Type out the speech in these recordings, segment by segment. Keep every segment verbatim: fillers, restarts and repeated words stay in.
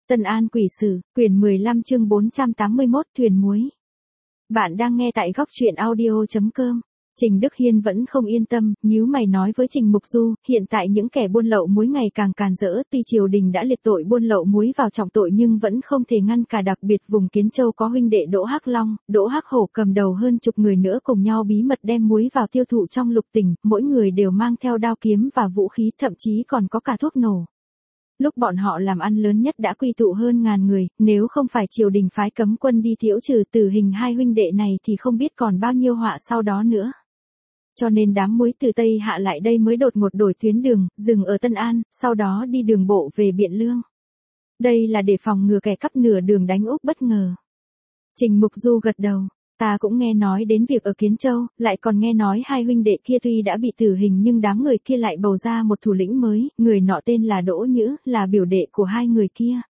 Tân An Quỷ Sử, quyển mười lăm chương bốn trăm tám mươi mốt thuyền muối. Bạn đang nghe tại góc truyện audio chấm com. Trình Đức Hiên vẫn không yên tâm, nhíu mày nói với Trình Mục Du, hiện tại những kẻ buôn lậu muối ngày càng càn rỡ, tuy triều đình đã liệt tội buôn lậu muối vào trọng tội nhưng vẫn không thể ngăn cả, đặc biệt vùng Kiến Châu có huynh đệ Đỗ Hắc Long, Đỗ Hắc Hổ cầm đầu hơn chục người nữa cùng nhau bí mật đem muối vào tiêu thụ trong lục tỉnh, mỗi người đều mang theo đao kiếm và vũ khí, thậm chí còn có cả thuốc nổ. Lúc bọn họ làm ăn lớn nhất đã quy tụ hơn ngàn người, nếu không phải triều đình phái cấm quân đi thiễu trừ tử hình hai huynh đệ này thì không biết còn bao nhiêu họa sau đó nữa. Cho nên đám muối từ Tây Hạ lại đây mới đột ngột đổi tuyến đường, dừng ở Tân An, sau đó đi đường bộ về Biện Lương. Đây là để phòng ngừa kẻ cắp nửa đường đánh úp bất ngờ. Trình Mục Du gật đầu. Ta cũng nghe nói đến việc ở Kiến Châu, lại còn nghe nói hai huynh đệ kia tuy đã bị tử hình nhưng đám người kia lại bầu ra một thủ lĩnh mới, người nọ tên là Đỗ Nhữ, là biểu đệ của hai người kia.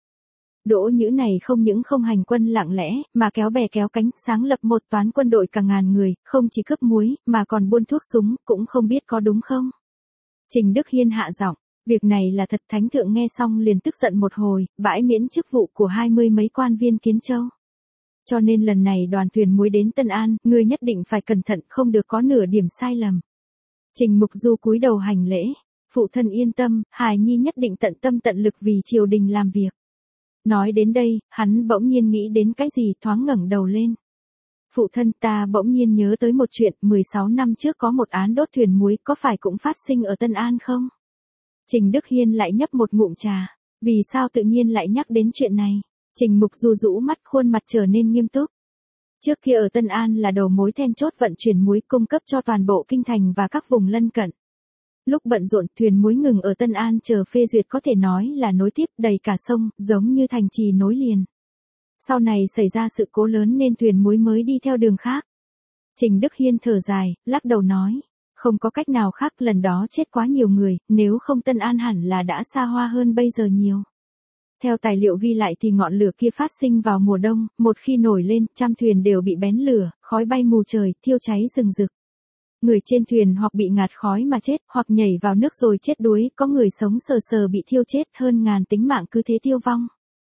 Đỗ Nhữ này không những không hành quân lặng lẽ, mà kéo bè kéo cánh, sáng lập một toán quân đội cả ngàn người, không chỉ cướp muối, mà còn buôn thuốc súng, cũng không biết có đúng không. Trình Đức Hiên hạ giọng, việc này là thật. Thánh thượng nghe xong liền tức giận một hồi, bãi miễn chức vụ của hai mươi mấy quan viên Kiến Châu. Cho nên lần này đoàn thuyền muối đến Tân An, ngươi nhất định phải cẩn thận, không được có nửa điểm sai lầm. Trình Mục Du cúi đầu hành lễ, phụ thân yên tâm, hài nhi nhất định tận tâm tận lực vì triều đình làm việc. Nói đến đây, hắn bỗng nhiên nghĩ đến cái gì, thoáng ngẩng đầu lên. Phụ thân, ta bỗng nhiên nhớ tới một chuyện, mười sáu năm trước có một án đốt thuyền muối, có phải cũng phát sinh ở Tân An không? Trình Đức Hiên lại nhấp một ngụm trà, vì sao tự nhiên lại nhắc đến chuyện này? Trình Mục Du rũ mắt, khuôn mặt trở nên nghiêm túc. Trước kia ở Tân An là đầu mối then chốt vận chuyển muối cung cấp cho toàn bộ kinh thành và các vùng lân cận. Lúc bận rộn, thuyền muối ngừng ở Tân An chờ phê duyệt, có thể nói là nối tiếp đầy cả sông, giống như thành trì nối liền. Sau này xảy ra sự cố lớn nên thuyền muối mới đi theo đường khác. Trình Đức Hiên thở dài, lắc đầu nói, không có cách nào khác, lần đó chết quá nhiều người, nếu không Tân An hẳn là đã xa hoa hơn bây giờ nhiều. Theo tài liệu ghi lại thì ngọn lửa kia phát sinh vào mùa đông, một khi nổi lên, trăm thuyền đều bị bén lửa, khói bay mù trời, thiêu cháy rừng rực. Người trên thuyền hoặc bị ngạt khói mà chết, hoặc nhảy vào nước rồi chết đuối, có người sống sờ sờ bị thiêu chết, hơn ngàn tính mạng cứ thế tiêu vong.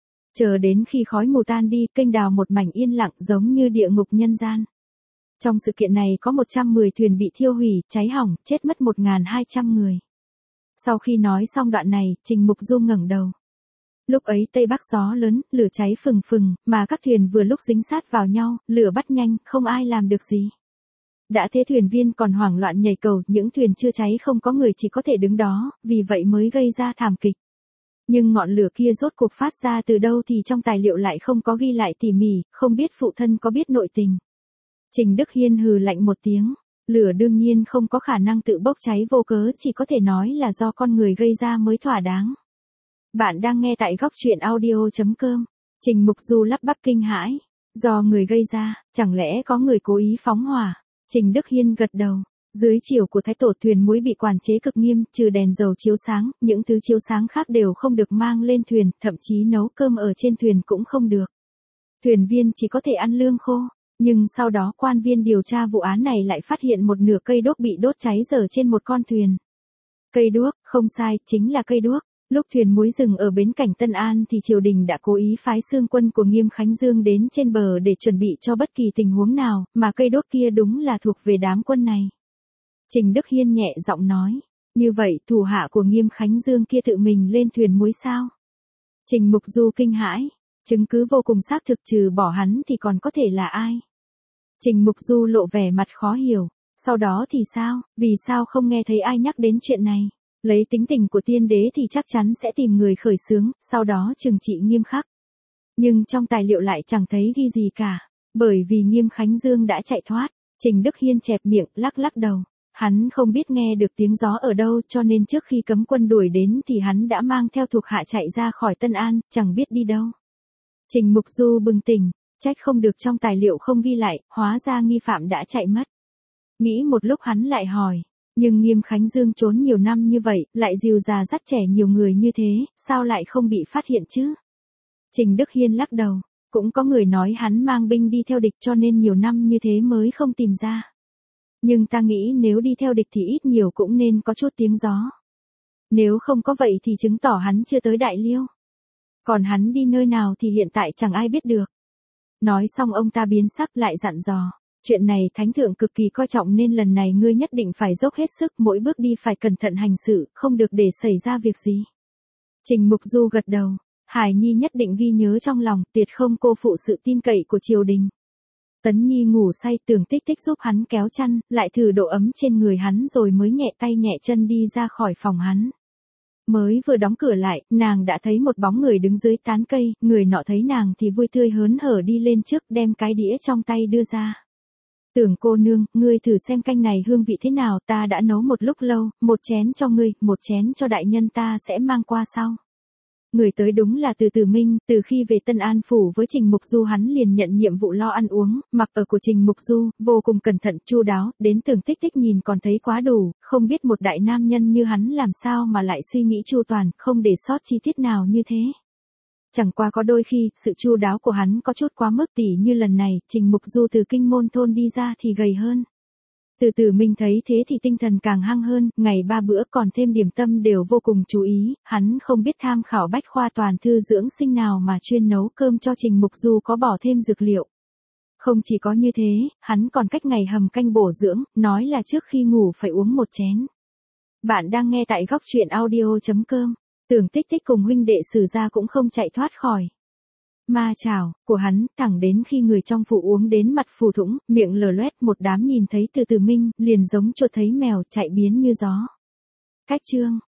Chờ đến khi khói mù tan đi, kênh đào một mảnh yên lặng giống như địa ngục nhân gian. Trong sự kiện này có một trăm mười thuyền bị thiêu hủy, cháy hỏng, chết mất một nghìn hai trăm người. Sau khi nói xong đoạn này, Trình Mục Du ngẩng đầu. Lúc ấy Tây Bắc gió lớn, lửa cháy phừng phừng, mà các thuyền vừa lúc dính sát vào nhau, lửa bắt nhanh, không ai làm được gì. Đã thế thuyền viên còn hoảng loạn nhảy cầu, những thuyền chưa cháy không có người chỉ có thể đứng đó, vì vậy mới gây ra thảm kịch. Nhưng ngọn lửa kia rốt cuộc phát ra từ đâu thì trong tài liệu lại không có ghi lại tỉ mỉ, không biết phụ thân có biết nội tình. Trình Đức Hiên hừ lạnh một tiếng, lửa đương nhiên không có khả năng tự bốc cháy vô cớ, chỉ có thể nói là do con người gây ra mới thỏa đáng. Bạn đang nghe tại góc truyện audio chấm com. Trình Mục Du lắp bắp kinh hãi. Do người gây ra, chẳng lẽ có người cố ý phóng hỏa? Trình Đức Hiên gật đầu. Dưới chiều của Thái Tổ, thuyền muối bị quản chế cực nghiêm, trừ đèn dầu chiếu sáng, những thứ chiếu sáng khác đều không được mang lên thuyền, thậm chí nấu cơm ở trên thuyền cũng không được. Thuyền viên chỉ có thể ăn lương khô. Nhưng sau đó quan viên điều tra vụ án này lại phát hiện một nửa cây đuốc bị đốt cháy dở trên một con thuyền. Cây đuốc, không sai, chính là cây đuốc. Lúc thuyền muối dừng ở bến cảnh Tân An thì triều đình đã cố ý phái xương quân của Nghiêm Khánh Dương đến trên bờ để chuẩn bị cho bất kỳ tình huống nào, mà cây đuốc kia đúng là thuộc về đám quân này. Trình Đức Hiên nhẹ giọng nói, như vậy thủ hạ của Nghiêm Khánh Dương kia tự mình lên thuyền muối sao? Trình Mục Du kinh hãi, chứng cứ vô cùng xác thực, trừ bỏ hắn thì còn có thể là ai? Trình Mục Du lộ vẻ mặt khó hiểu, sau đó thì sao, vì sao không nghe thấy ai nhắc đến chuyện này? Lấy tính tình của tiên đế thì chắc chắn sẽ tìm người khởi xướng, sau đó trừng trị nghiêm khắc. Nhưng trong tài liệu lại chẳng thấy ghi gì cả, bởi vì Nghiêm Khánh Dương đã chạy thoát. Trình Đức Hiên chẹp miệng, lắc lắc đầu. Hắn không biết nghe được tiếng gió ở đâu, cho nên trước khi cấm quân đuổi đến thì hắn đã mang theo thuộc hạ chạy ra khỏi Tân An, chẳng biết đi đâu. Trình Mục Du bừng tỉnh, trách không được trong tài liệu không ghi lại, hóa ra nghi phạm đã chạy mất. Nghĩ một lúc hắn lại hỏi. Nhưng Nghiêm Khánh Dương trốn nhiều năm như vậy, lại dìu già dắt trẻ nhiều người như thế, sao lại không bị phát hiện chứ? Trình Đức Hiên lắc đầu, cũng có người nói hắn mang binh đi theo địch cho nên nhiều năm như thế mới không tìm ra. Nhưng ta nghĩ nếu đi theo địch thì ít nhiều cũng nên có chút tiếng gió. Nếu không có vậy thì chứng tỏ hắn chưa tới Đại Liêu. Còn hắn đi nơi nào thì hiện tại chẳng ai biết được. Nói xong ông ta biến sắc lại dặn dò. Chuyện này thánh thượng cực kỳ coi trọng nên lần này ngươi nhất định phải dốc hết sức, mỗi bước đi phải cẩn thận hành sự, không được để xảy ra việc gì. Trình Mục Du gật đầu. Hải Nhi nhất định ghi nhớ trong lòng, tuyệt không cô phụ sự tin cậy của triều đình. Tấn Nhi ngủ say, Tưởng Tích Tích giúp hắn kéo chăn, lại thử độ ấm trên người hắn rồi mới nhẹ tay nhẹ chân đi ra khỏi phòng hắn. Mới vừa đóng cửa lại, nàng đã thấy một bóng người đứng dưới tán cây, người nọ thấy nàng thì vui tươi hớn hở đi lên trước đem cái đĩa trong tay đưa ra. Tưởng cô nương, ngươi thử xem canh này hương vị thế nào, ta đã nấu một lúc lâu, một chén cho ngươi, một chén cho đại nhân ta sẽ mang qua sau. Người tới đúng là Từ Từ Minh, từ khi về Tân An Phủ với Trình Mục Du hắn liền nhận nhiệm vụ lo ăn uống, mặc ở của Trình Mục Du, vô cùng cẩn thận, chu đáo, đến Tưởng Tích Tích nhìn còn thấy quá đủ, không biết một đại nam nhân như hắn làm sao mà lại suy nghĩ chu toàn, không để sót chi tiết nào như thế. Chẳng qua có đôi khi, sự chu đáo của hắn có chút quá mức, tỉ như lần này, Trình Mục Du từ Kinh Môn Thôn đi ra thì gầy hơn. Từ Từ Minh thấy thế thì tinh thần càng hăng hơn, ngày ba bữa còn thêm điểm tâm đều vô cùng chú ý, hắn không biết tham khảo bách khoa toàn thư dưỡng sinh nào mà chuyên nấu cơm cho Trình Mục Du có bỏ thêm dược liệu. Không chỉ có như thế, hắn còn cách ngày hầm canh bổ dưỡng, nói là trước khi ngủ phải uống một chén. Bạn đang nghe tại góc truyện audio chấm com. Tưởng Tích Tích cùng huynh đệ Sử gia cũng không chạy thoát khỏi ma chảo của hắn, thẳng đến khi người trong phủ uống đến mặt phù thủng, miệng lở loét, một đám nhìn thấy Từ Từ Minh, liền giống chuột thấy mèo, chạy biến như gió. Cách chương